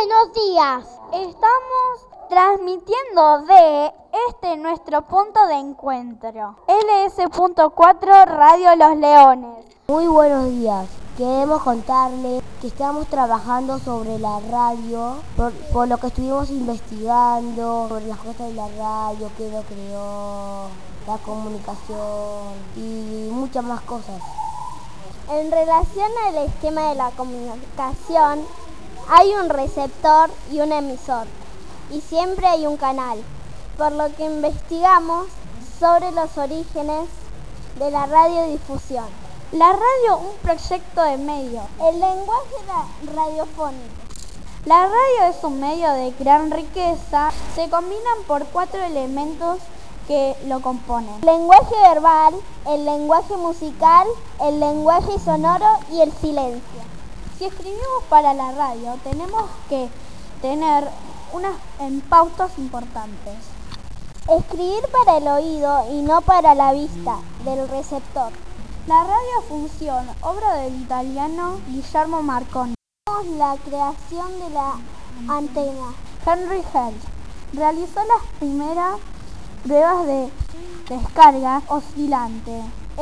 Buenos días. Estamos transmitiendo de nuestro punto de encuentro, LS.4 Radio Los Leones. Muy buenos días. Queremos contarles que estamos trabajando sobre la radio, por lo que estuvimos investigando sobre las cosas de la radio, qué lo creó, la comunicación y muchas más cosas. En relación al esquema de la comunicación, hay un receptor y un emisor, y siempre hay un canal, por lo que investigamos sobre los orígenes de la radiodifusión. La radio, un proyecto de medio. El lenguaje radiofónico. La radio es un medio de gran riqueza. Se combinan por 4 elementos que lo componen: el lenguaje verbal, el lenguaje musical, el lenguaje sonoro y el silencio. Si escribimos para la radio, tenemos que tener unas pautas importantes. Escribir para el oído y no para la vista del receptor. La radiofunción, obra del italiano Guillermo Marconi. La creación de la antena. Henry Held realizó las primeras pruebas de descarga oscilante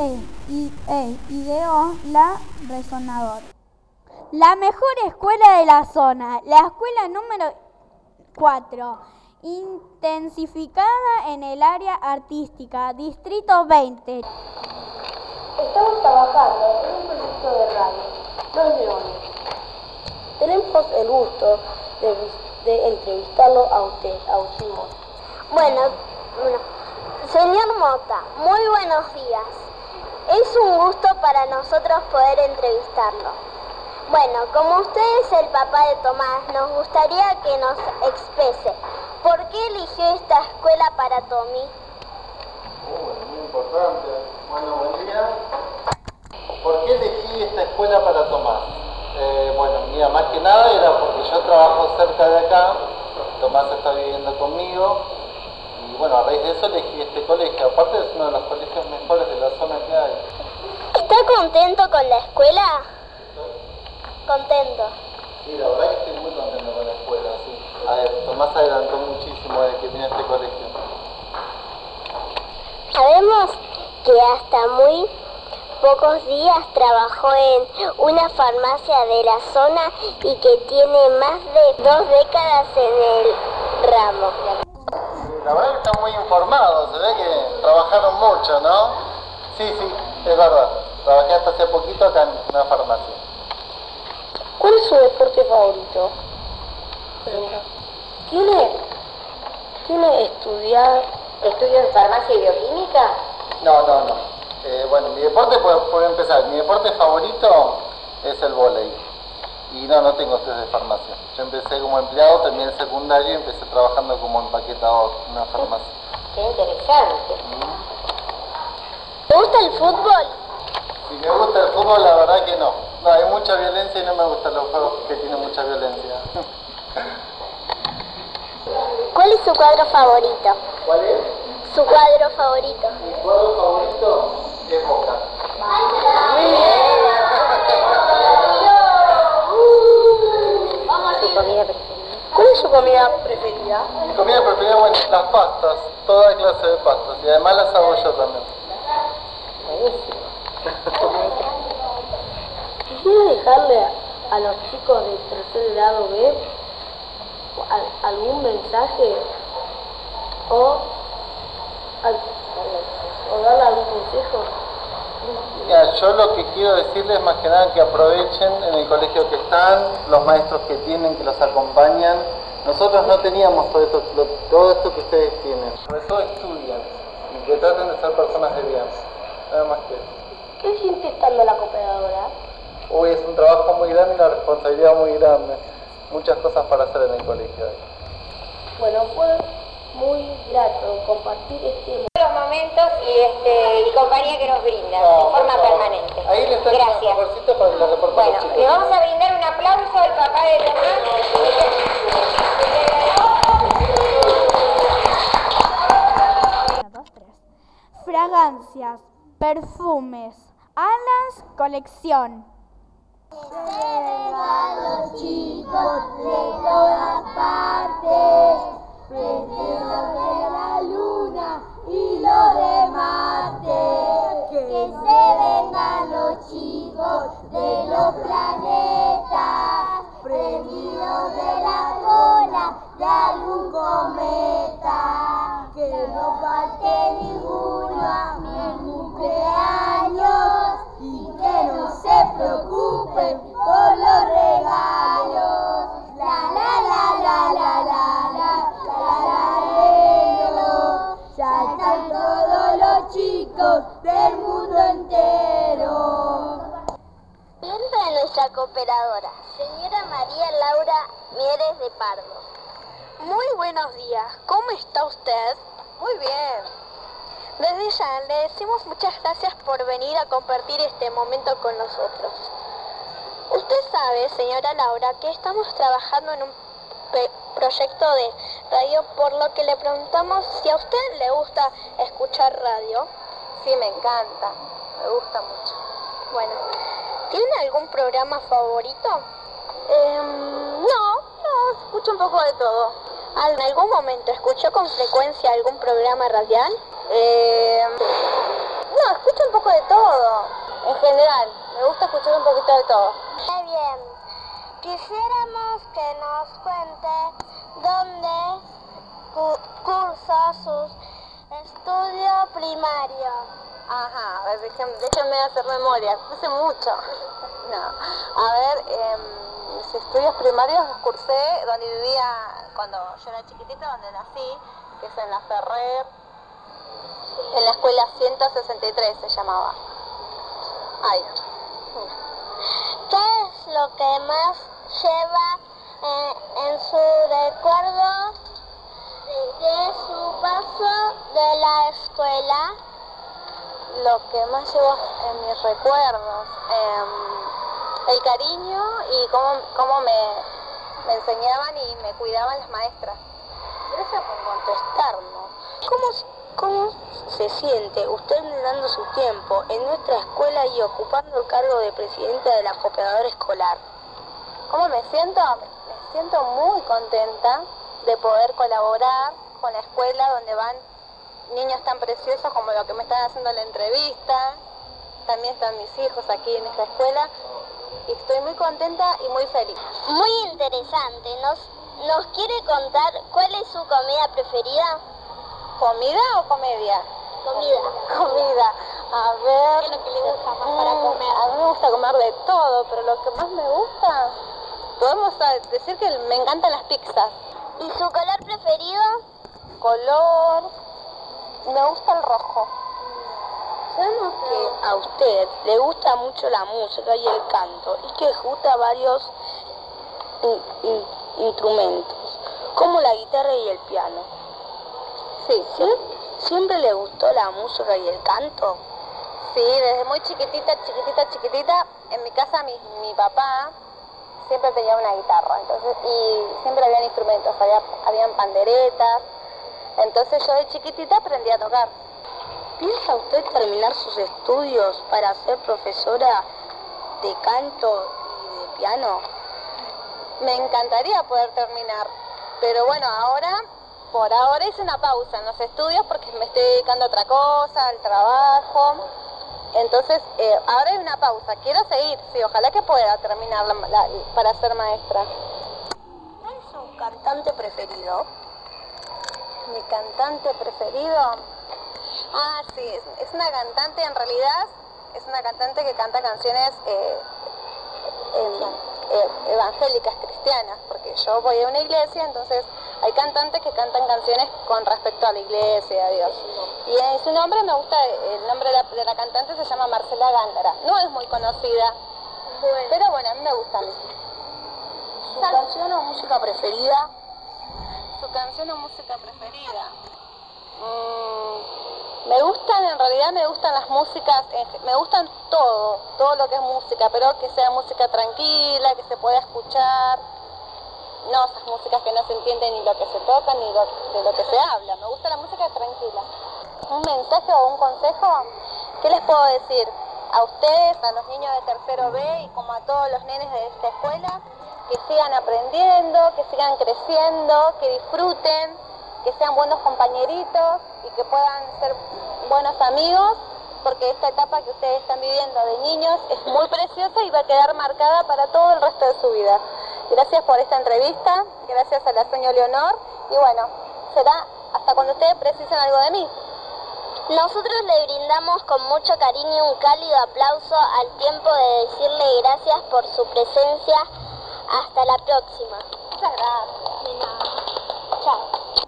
ideó la resonadora. La mejor escuela de la zona, la escuela número 4, intensificada en el área artística, distrito 20. Estamos trabajando en un proyecto de radio, Los Leones. Tenemos el gusto de entrevistarlo a usted, Simón. Bueno, señor Mota, muy buenos días. Es un gusto para nosotros poder entrevistarlo. Bueno, como usted es el papá de Tomás, nos gustaría que nos exprese por qué eligió esta escuela para Tommy. Muy importante. Bueno, buen día. ¿Por qué elegí esta escuela para Tomás? Bueno, mira, más que nada era porque yo trabajo cerca de acá, Tomás está viviendo conmigo, y bueno, a raíz de eso elegí este colegio. Aparte es uno de los colegios mejores de la zona que hay. ¿Está contento con la escuela? Contento. Sí, la verdad que estoy muy contento con la escuela, sí. A ver, Tomás adelantó muchísimo desde que vine a este colegio. Sabemos que hasta muy pocos días trabajó en una farmacia de la zona y que tiene más de 2 décadas en el ramo. La verdad que están muy informados, se ve que trabajaron mucho, ¿no? Sí, es verdad. Trabajé hasta hace poquito acá en una farmacia. ¿Cuál es su deporte favorito? ¿Tiene ¿Estudio en farmacia y bioquímica? No. Bueno, mi deporte, por empezar, mi deporte favorito es el vóley. Y no tengo estudios de farmacia. Yo empecé como empleado, terminé el secundario y empecé trabajando como empaquetador en una farmacia. Qué interesante. ¿Te gusta el fútbol? Si me gusta el fútbol, la verdad que no. No, hay mucha violencia y no me gustan los juegos que tienen mucha violencia. ¿Cuál es su cuadro favorito? ¿Cuál es? Su cuadro favorito. Mi cuadro favorito es Boca. ¿Su comida preferida? ¿Cuál es su comida preferida? Mi comida preferida, bueno, las pastas, toda clase de pastas. Y además las hago yo también. Buenísimo. Quisiera dejarle a los chicos de tercer grado B algún mensaje o darle algún consejo. Mira, yo lo que quiero decirles más que nada que aprovechen en el colegio que están, los maestros que tienen, que los acompañan. Nosotros no teníamos todo esto que ustedes tienen. Sobre todo estudian y que traten de ser personas de bien. Nada más que eso. ¿Qué siente estando en la cooperadora? Uy, es un trabajo muy grande y una responsabilidad muy grande. Muchas cosas para hacer en el colegio. Bueno, fue muy grato compartir Los momentos y compañía que nos brinda de forma permanente. Ahí le está Gracias. un favorcito para que lo reporten Bueno, los chicos. le vamos a brindar un aplauso al papá de Tomás. Fragancias, perfumes, alas, colección. A los chicos de toda de algún cometa, que no falte ninguno a mi cumpleaños y que no se preocupen por los regalos. La la la la la la la, saltan todos los chicos del mundo entero. Planta de nuestra cooperadora, señora María Laura Mieres de Pardo. Muy buenos días, ¿cómo está usted? Muy bien. Desde ya le decimos muchas gracias por venir a compartir este momento con nosotros. Usted sabe, señora Laura, que estamos trabajando en un proyecto de radio, por lo que le preguntamos si a usted le gusta escuchar radio. Sí, me encanta, me gusta mucho. Bueno, ¿tiene algún programa favorito? No, escucho un poco de todo. ¿En algún momento escuchó con frecuencia algún programa radial? No, escucho un poco de todo. En general, me gusta escuchar un poquito de todo. Está bien. Quisiéramos que nos cuente dónde cursa sus estudios primarios. Ajá, a ver, déjenme hacer memoria, hace mucho. No, a ver, mis estudios primarios los cursé donde vivía cuando yo era chiquitita, donde nací, que es en La Ferrer, en la escuela 163 se llamaba. Ahí. ¿Qué es lo que más lleva en su recuerdo de su paso de la escuela? Lo que más llevo en mis recuerdos, el cariño y cómo me enseñaban y me cuidaban las maestras. Gracias por contestarnos. ¿Cómo se siente usted dando su tiempo en nuestra escuela y ocupando el cargo de presidenta de la cooperadora escolar? ¿Cómo me siento? Me siento muy contenta de poder colaborar con la escuela donde van niños tan preciosos como los que me están haciendo la entrevista. También están mis hijos aquí en esta escuela y estoy muy contenta y muy feliz. Muy interesante. ¿Nos quiere contar cuál es su comida preferida? ¿Comida o comedia? Comida. Comida. A ver... ¿Qué es lo que le gusta más para comer? A mí me gusta comer de todo, pero lo que más me gusta... Podemos decir que me encantan las pizzas. ¿Y su color preferido? Color... Me gusta el rojo. Sabemos que a usted le gusta mucho la música y el canto y que ejecuta varios instrumentos, como la guitarra y el piano. Sí. ¿Siempre le gustó la música y el canto? Sí, desde muy chiquitita, en mi casa mi papá siempre tenía una guitarra, entonces, y siempre habían instrumentos, habían panderetas, entonces yo de chiquitita aprendí a tocar. ¿Piensa usted terminar sus estudios para ser profesora de canto y de piano? Me encantaría poder terminar, pero bueno, por ahora hice una pausa en los estudios porque me estoy dedicando a otra cosa, al trabajo. Entonces, ahora hay una pausa. Quiero seguir, sí, ojalá que pueda terminar para ser maestra. ¿Cuál es su cantante preferido? Mi cantante preferido... Ah, sí, es una cantante, en realidad, es una cantante que canta canciones evangélicas, cristianas, porque yo voy a una iglesia, entonces hay cantantes que cantan canciones con respecto a la iglesia, a Dios. Y en su nombre me gusta, el nombre de la cantante se llama Marcela Gándara. No es muy conocida, pero bueno, a mí me gusta. ¿Su canción o música preferida? ¿Su canción o música preferida? En realidad me gustan las músicas, me gustan todo lo que es música, pero que sea música tranquila, que se pueda escuchar, no esas músicas que no se entienden ni lo que se toca ni de lo que se habla, me gusta la música tranquila. ¿Un mensaje o un consejo? ¿Qué les puedo decir? A ustedes, a los niños de tercero B y como a todos los nenes de esta escuela, que sigan aprendiendo, que sigan creciendo, que disfruten, que sean buenos compañeritos y que puedan ser buenos amigos, porque esta etapa que ustedes están viviendo de niños es muy preciosa y va a quedar marcada para todo el resto de su vida. Gracias por esta entrevista, gracias a la señora Leonor, y bueno, será hasta cuando ustedes precisen algo de mí. Nosotros le brindamos con mucho cariño un cálido aplauso al tiempo de decirle gracias por su presencia. Hasta la próxima. Muchas gracias. De nada. Chao.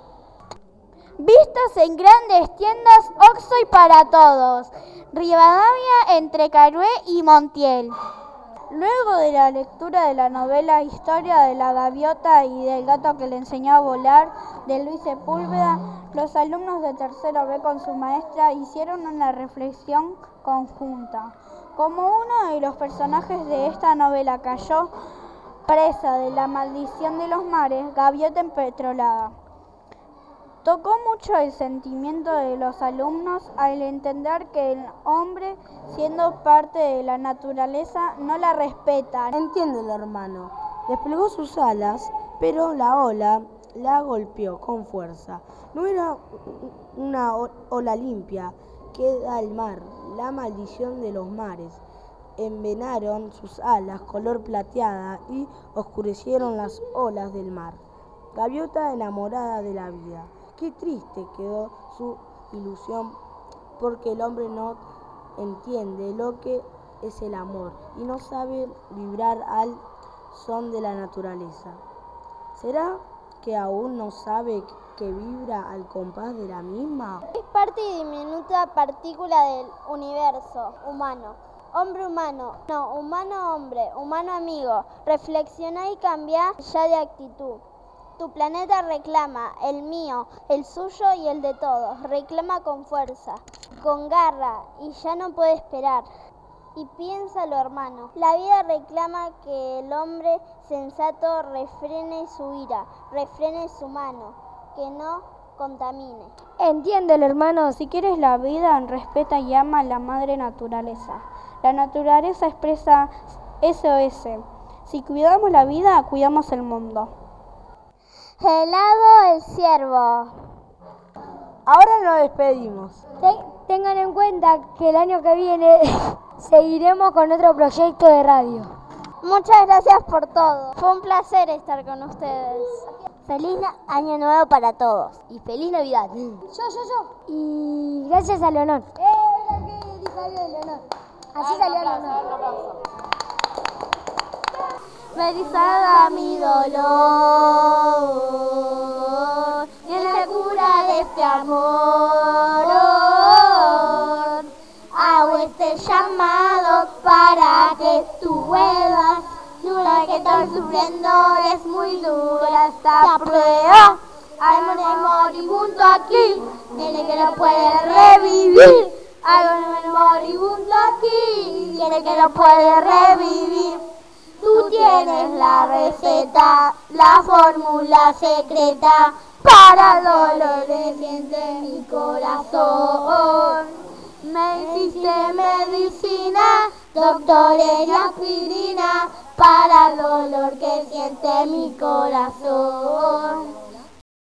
Vistas en grandes tiendas Oxxo y para todos. Rivadavia entre Carué y Montiel. Luego de la lectura de la novela Historia de la gaviota y del gato que le enseñó a volar de Luis Sepúlveda, los alumnos de tercero B con su maestra hicieron una reflexión conjunta. Como uno de los personajes de esta novela cayó presa de la maldición de los mares, gaviota empetrolada. Tocó mucho el sentimiento de los alumnos al entender que el hombre, siendo parte de la naturaleza, no la respeta. Entiéndelo, hermano. Desplegó sus alas, pero la ola la golpeó con fuerza. No era una ola limpia que da el mar, la maldición de los mares. Envenenaron sus alas color plateada y oscurecieron las olas del mar. Gaviota enamorada de la vida. Qué triste quedó su ilusión, porque el hombre no entiende lo que es el amor y no sabe vibrar al son de la naturaleza. ¿Será que aún no sabe que vibra al compás de la misma? Es parte y diminuta partícula del universo humano. Hombre humano, no, humano hombre, humano amigo. Reflexiona y cambia ya de actitud. Tu planeta reclama, el mío, el suyo y el de todos. Reclama con fuerza, con garra, y ya no puede esperar. Y piénsalo, hermano. La vida reclama que el hombre sensato refrene su ira, refrene su mano, que no contamine. Entiéndelo, hermano. Si quieres la vida, respeta y ama a la madre naturaleza. La naturaleza expresa SOS. Si cuidamos la vida, cuidamos el mundo. Helado el ciervo. Ahora nos despedimos. Tengan en cuenta que el año que viene seguiremos con otro proyecto de radio. Muchas gracias por todo. Fue un placer estar con ustedes. Feliz año nuevo para todos. Y feliz Navidad. Yo. Y gracias a Leonor. Así salió Leonor. Merizada mi dolor, y en la cura de este amor, hago este llamado para que tú vuelvas. Dura que estoy sufriendo, es muy dura esta prueba. Hay un moribundo aquí, tiene que lo puede revivir. Hay un moribundo aquí, tiene que lo puede revivir. Tú tienes la receta, la fórmula secreta para el dolor que siente mi corazón. Me hiciste medicina, doctor y aspirina para el dolor que siente mi corazón.